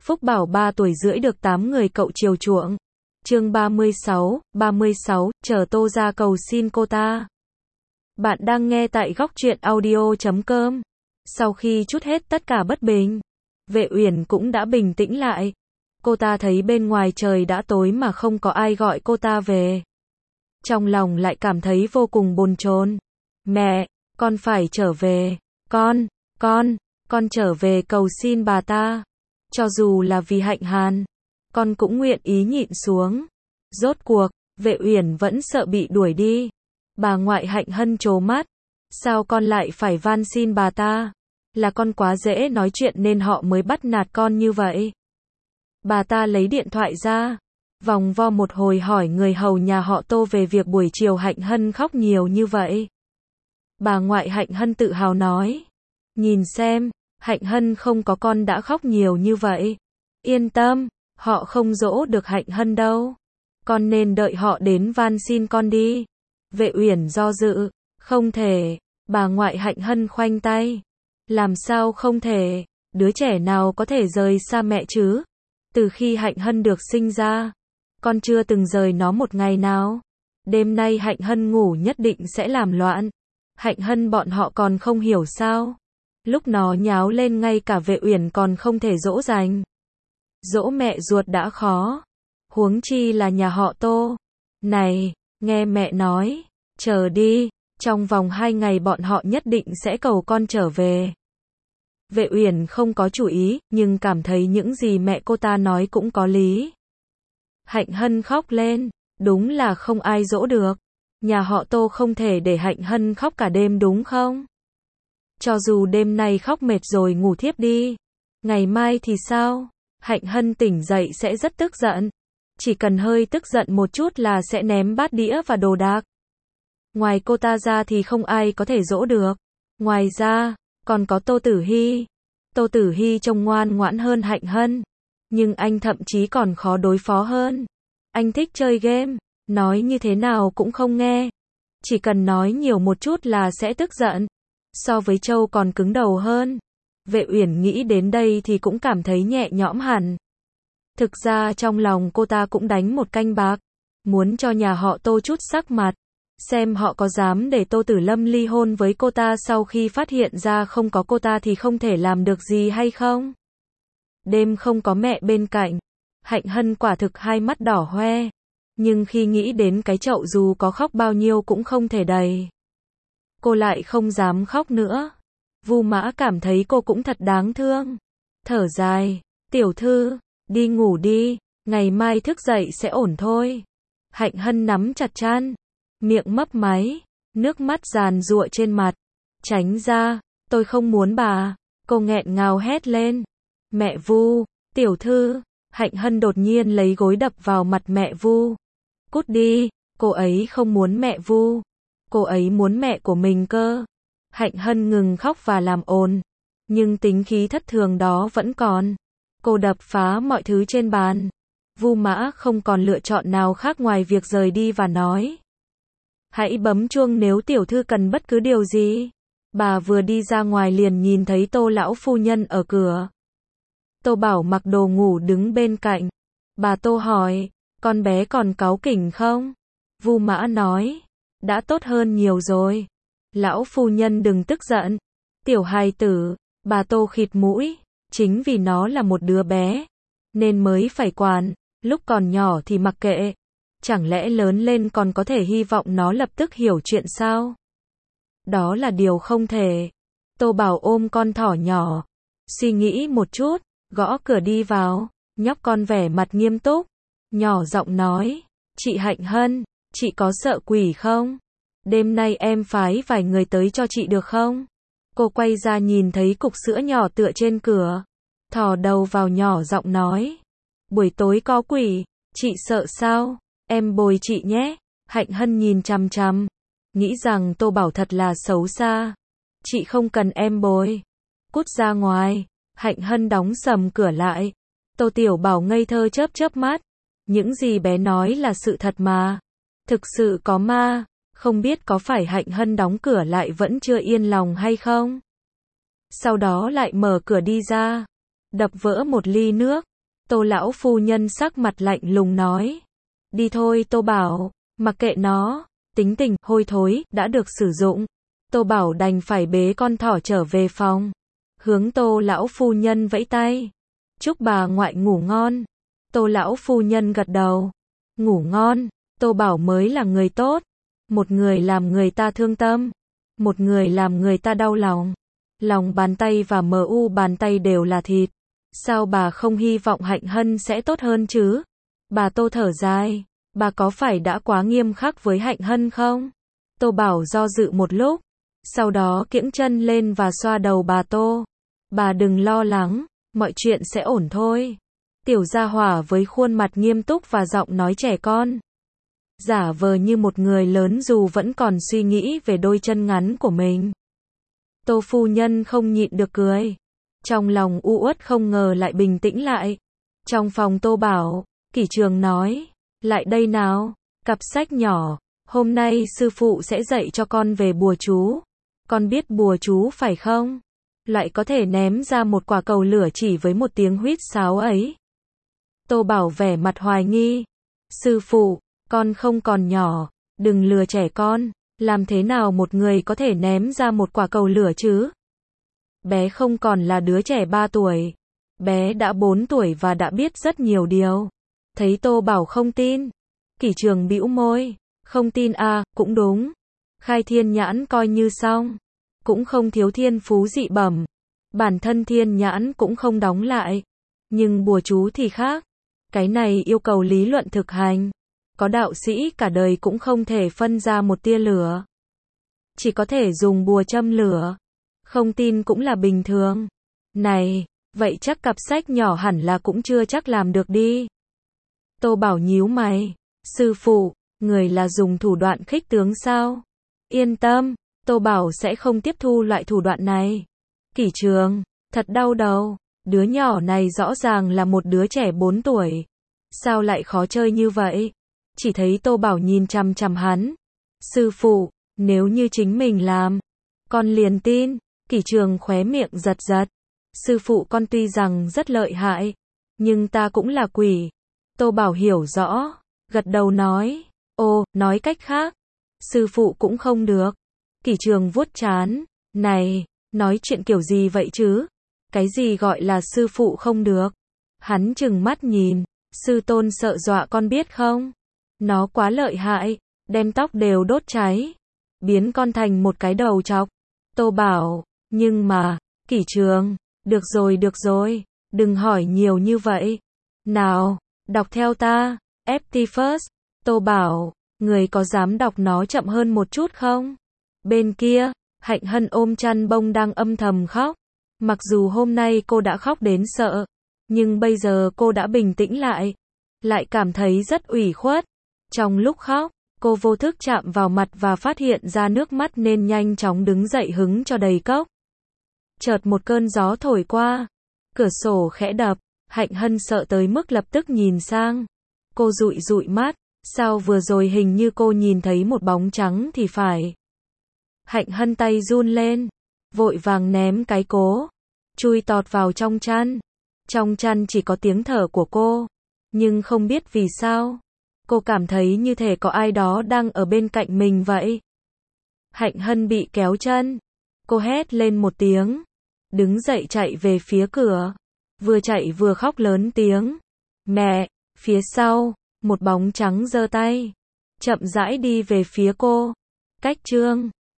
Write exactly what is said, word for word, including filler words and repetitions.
Phúc Bảo ba tuổi rưỡi được tám người cậu chiều chuộng. Chương ba mươi sáu, ba mươi sáu, chờ Tô ra cầu xin cô ta. Bạn đang nghe tại góc truyện audio chấm com. Sau khi trút hết tất cả bất bình, Vệ Uyển cũng đã bình tĩnh lại. Cô ta thấy bên ngoài trời đã tối mà không có ai gọi cô ta về. Trong lòng lại cảm thấy vô cùng bồn chồn. Mẹ, con phải trở về. Con, con, con trở về cầu xin bà ta. Cho dù là vì Hạnh Hàn, con cũng nguyện ý nhịn xuống. Rốt cuộc, Vệ Uyển vẫn sợ bị đuổi đi. Bà ngoại Hạnh Hân trố mắt. Sao con lại phải van xin bà ta? Là con quá dễ nói chuyện nên họ mới bắt nạt con như vậy. Bà ta lấy điện thoại ra, vòng vo một hồi hỏi người hầu nhà họ Tô về việc buổi chiều Hạnh Hân khóc nhiều như vậy. Bà ngoại Hạnh Hân tự hào nói, nhìn xem, Hạnh Hân không có con đã khóc nhiều như vậy. Yên tâm, họ không dỗ được Hạnh Hân đâu. Con nên đợi họ đến van xin con đi. Vệ Uyển do dự, không thể. Bà ngoại Hạnh Hân khoanh tay. Làm sao không thể, đứa trẻ nào có thể rời xa mẹ chứ? Từ khi Hạnh Hân được sinh ra, con chưa từng rời nó một ngày nào. Đêm nay Hạnh Hân ngủ nhất định sẽ làm loạn. Hạnh Hân bọn họ còn không hiểu sao? Lúc nó nháo lên ngay cả Vệ Uyển còn không thể dỗ dành. Dỗ mẹ ruột đã khó, huống chi là nhà họ Tô. Này, nghe mẹ nói, chờ đi, trong vòng hai ngày bọn họ nhất định sẽ cầu con trở về. Vệ Uyển không có chủ ý, nhưng cảm thấy những gì mẹ cô ta nói cũng có lý. Hạnh Hân khóc lên, đúng là không ai dỗ được. Nhà họ Tô không thể để Hạnh Hân khóc cả đêm đúng không? Cho dù đêm nay khóc mệt rồi ngủ thiếp đi, ngày mai thì sao? Hạnh Hân tỉnh dậy sẽ rất tức giận. Chỉ cần hơi tức giận một chút là sẽ ném bát đĩa và đồ đạc. Ngoài cô ta ra thì không ai có thể dỗ được. Ngoài ra, còn có Tô Tử Hy. Tô Tử Hy trông ngoan ngoãn hơn Hạnh Hân, nhưng anh thậm chí còn khó đối phó hơn. Anh thích chơi game, nói như thế nào cũng không nghe. Chỉ cần nói nhiều một chút là sẽ tức giận. So với Châu còn cứng đầu hơn. Vệ Uyển nghĩ đến đây thì cũng cảm thấy nhẹ nhõm hẳn. Thực ra trong lòng cô ta cũng đánh một canh bạc, muốn cho nhà họ Tô chút sắc mặt, xem họ có dám để Tô Tử Lâm ly hôn với cô ta sau khi phát hiện ra không có cô ta thì không thể làm được gì hay không. Đêm không có mẹ bên cạnh, Hạnh Hân quả thực hai mắt đỏ hoe, nhưng khi nghĩ đến cái chậu dù có khóc bao nhiêu cũng không thể đầy, cô lại không dám khóc nữa. Vu Mã cảm thấy cô cũng thật đáng thương, thở dài, tiểu thư, đi ngủ đi, ngày mai thức dậy sẽ ổn thôi. Hạnh Hân nắm chặt chăn, miệng mấp máy, nước mắt giàn giụa trên mặt. Tránh ra, tôi không muốn bà. Cô nghẹn ngào hét lên. Mẹ Vu, tiểu thư. Hạnh Hân đột nhiên lấy gối đập vào mặt mẹ Vu. Cút đi, cô ấy không muốn mẹ Vu. Cô ấy muốn mẹ của mình cơ. Hạnh Hân ngừng khóc và làm ồn, nhưng tính khí thất thường đó vẫn còn. Cô đập phá mọi thứ trên bàn. Vu Mã không còn lựa chọn nào khác ngoài việc rời đi và nói, hãy bấm chuông nếu tiểu thư cần bất cứ điều gì. Bà vừa đi ra ngoài liền nhìn thấy Tô lão phu nhân ở cửa. Tô Bảo mặc đồ ngủ đứng bên cạnh. Bà Tô hỏi, con bé còn cáu kỉnh không? Vu Mã nói, đã tốt hơn nhiều rồi. Lão phu nhân đừng tức giận. Tiểu hài tử, bà Tô khịt mũi, chính vì nó là một đứa bé, nên mới phải quản, lúc còn nhỏ thì mặc kệ. Chẳng lẽ lớn lên còn có thể hy vọng nó lập tức hiểu chuyện sao? Đó là điều không thể. Tô Bảo ôm con thỏ nhỏ, suy nghĩ một chút, gõ cửa đi vào, nhóc con vẻ mặt nghiêm túc, nhỏ giọng nói, chị Hạnh Hân, chị có sợ quỷ không? Đêm nay em phái vài người tới cho chị được không? Cô quay ra nhìn thấy cục sữa nhỏ tựa trên cửa, thò đầu vào nhỏ giọng nói, buổi tối có quỷ, chị sợ sao? Em bồi chị nhé. Hạnh Hân nhìn chằm chằm, nghĩ rằng Tô Bảo thật là xấu xa. Chị không cần em bồi. Cút ra ngoài. Hạnh Hân đóng sầm cửa lại. Tô Tiểu Bảo ngây thơ chớp chớp mắt. Những gì bé nói là sự thật mà. Thực sự có ma. Không biết có phải Hạnh Hân đóng cửa lại vẫn chưa yên lòng hay không? Sau đó lại mở cửa đi ra, đập vỡ một ly nước, Tô lão phu nhân sắc mặt lạnh lùng nói. Đi thôi Tô Bảo, mặc kệ nó, tính tình, hôi thối, đã được sử dụng. Tô Bảo đành phải bế con thỏ trở về phòng. Hướng Tô lão phu nhân vẫy tay. Chúc bà ngoại ngủ ngon. Tô lão phu nhân gật đầu. Ngủ ngon, Tô Bảo mới là người tốt. Một người làm người ta thương tâm. Một người làm người ta đau lòng. Lòng bàn tay và mờ u bàn tay đều là thịt. Sao bà không hy vọng Hạnh Hân sẽ tốt hơn chứ? Bà Tô thở dài. Bà có phải đã quá nghiêm khắc với Hạnh Hân không? Tô Bảo do dự một lúc. Sau đó kiễng chân lên và xoa đầu bà Tô. Bà đừng lo lắng, mọi chuyện sẽ ổn thôi. Tiểu gia hỏa với khuôn mặt nghiêm túc và giọng nói trẻ con. Giả vờ như một người lớn dù vẫn còn suy nghĩ về đôi chân ngắn của mình. Tô phu nhân không nhịn được cười. Trong lòng u uất không ngờ lại bình tĩnh lại. Trong phòng Tô Bảo, Kỷ Trường nói. Lại đây nào, cặp sách nhỏ. Hôm nay sư phụ sẽ dạy cho con về bùa chú. Con biết bùa chú phải không? Lại có thể ném ra một quả cầu lửa chỉ với một tiếng huýt sáo ấy. Tô Bảo vẻ mặt hoài nghi. Sư phụ, con không còn nhỏ, đừng lừa trẻ con. Làm thế nào một người có thể ném ra một quả cầu lửa chứ? Bé không còn là đứa trẻ ba tuổi. Bé đã bốn tuổi và đã biết rất nhiều điều. Thấy Tô Bảo không tin. Kỷ Trường bĩu môi. Không tin à, cũng đúng. Khai thiên nhãn coi như xong. Cũng không thiếu thiên phú dị bẩm. Bản thân thiên nhãn cũng không đóng lại. Nhưng bùa chú thì khác. Cái này yêu cầu lý luận thực hành. Có đạo sĩ cả đời cũng không thể phân ra một tia lửa. Chỉ có thể dùng bùa châm lửa. Không tin cũng là bình thường. Này, vậy chắc cặp sách nhỏ hẳn là cũng chưa chắc làm được đi. Tô Bảo nhíu mày. Sư phụ, người là dùng thủ đoạn khích tướng sao? Yên tâm, Tô Bảo sẽ không tiếp thu loại thủ đoạn này. Kỷ Trường, thật đau đầu. Đứa nhỏ này rõ ràng là một đứa trẻ bốn tuổi. Sao lại khó chơi như vậy? Chỉ thấy Tô Bảo nhìn chằm chằm hắn. Sư phụ, nếu như chính mình làm, con liền tin. Kỷ Trường khóe miệng giật giật. Sư phụ con tuy rằng rất lợi hại, nhưng ta cũng là quỷ. Tô Bảo hiểu rõ, gật đầu nói. Ồ, nói cách khác, sư phụ cũng không được. Kỷ Trường vuốt trán. Này, nói chuyện kiểu gì vậy chứ? Cái gì gọi là sư phụ không được? Hắn trừng mắt nhìn. Sư tôn sợ dọa con biết không? Nó quá lợi hại, đem tóc đều đốt cháy, biến con thành một cái đầu trọc. Tô Bảo, nhưng mà, Kỷ Trường, được rồi được rồi, đừng hỏi nhiều như vậy. Nào, đọc theo ta, ép tê First. Tô Bảo, người có dám đọc nó chậm hơn một chút không? Bên kia, Hạnh Hân ôm chăn bông đang âm thầm khóc. Mặc dù hôm nay cô đã khóc đến sợ, nhưng bây giờ cô đã bình tĩnh lại, lại cảm thấy rất ủy khuất. Trong lúc khóc, cô vô thức chạm vào mặt và phát hiện ra nước mắt nên nhanh chóng đứng dậy hứng cho đầy cốc. Chợt một cơn gió thổi qua, cửa sổ khẽ đập, Hạnh Hân sợ tới mức lập tức nhìn sang. Cô dụi dụi mắt, sao vừa rồi hình như cô nhìn thấy một bóng trắng thì phải. Hạnh Hân tay run lên, vội vàng ném cái cố, chui tọt vào trong chăn. Trong chăn chỉ có tiếng thở của cô, nhưng không biết vì sao, cô cảm thấy như thể có ai đó đang ở bên cạnh mình vậy. Hạnh Hân bị kéo chân, cô hét lên một tiếng, đứng dậy chạy về phía cửa, vừa chạy vừa khóc lớn tiếng. Mẹ, phía sau, một bóng trắng giơ tay, chậm rãi đi về phía cô. Cách chương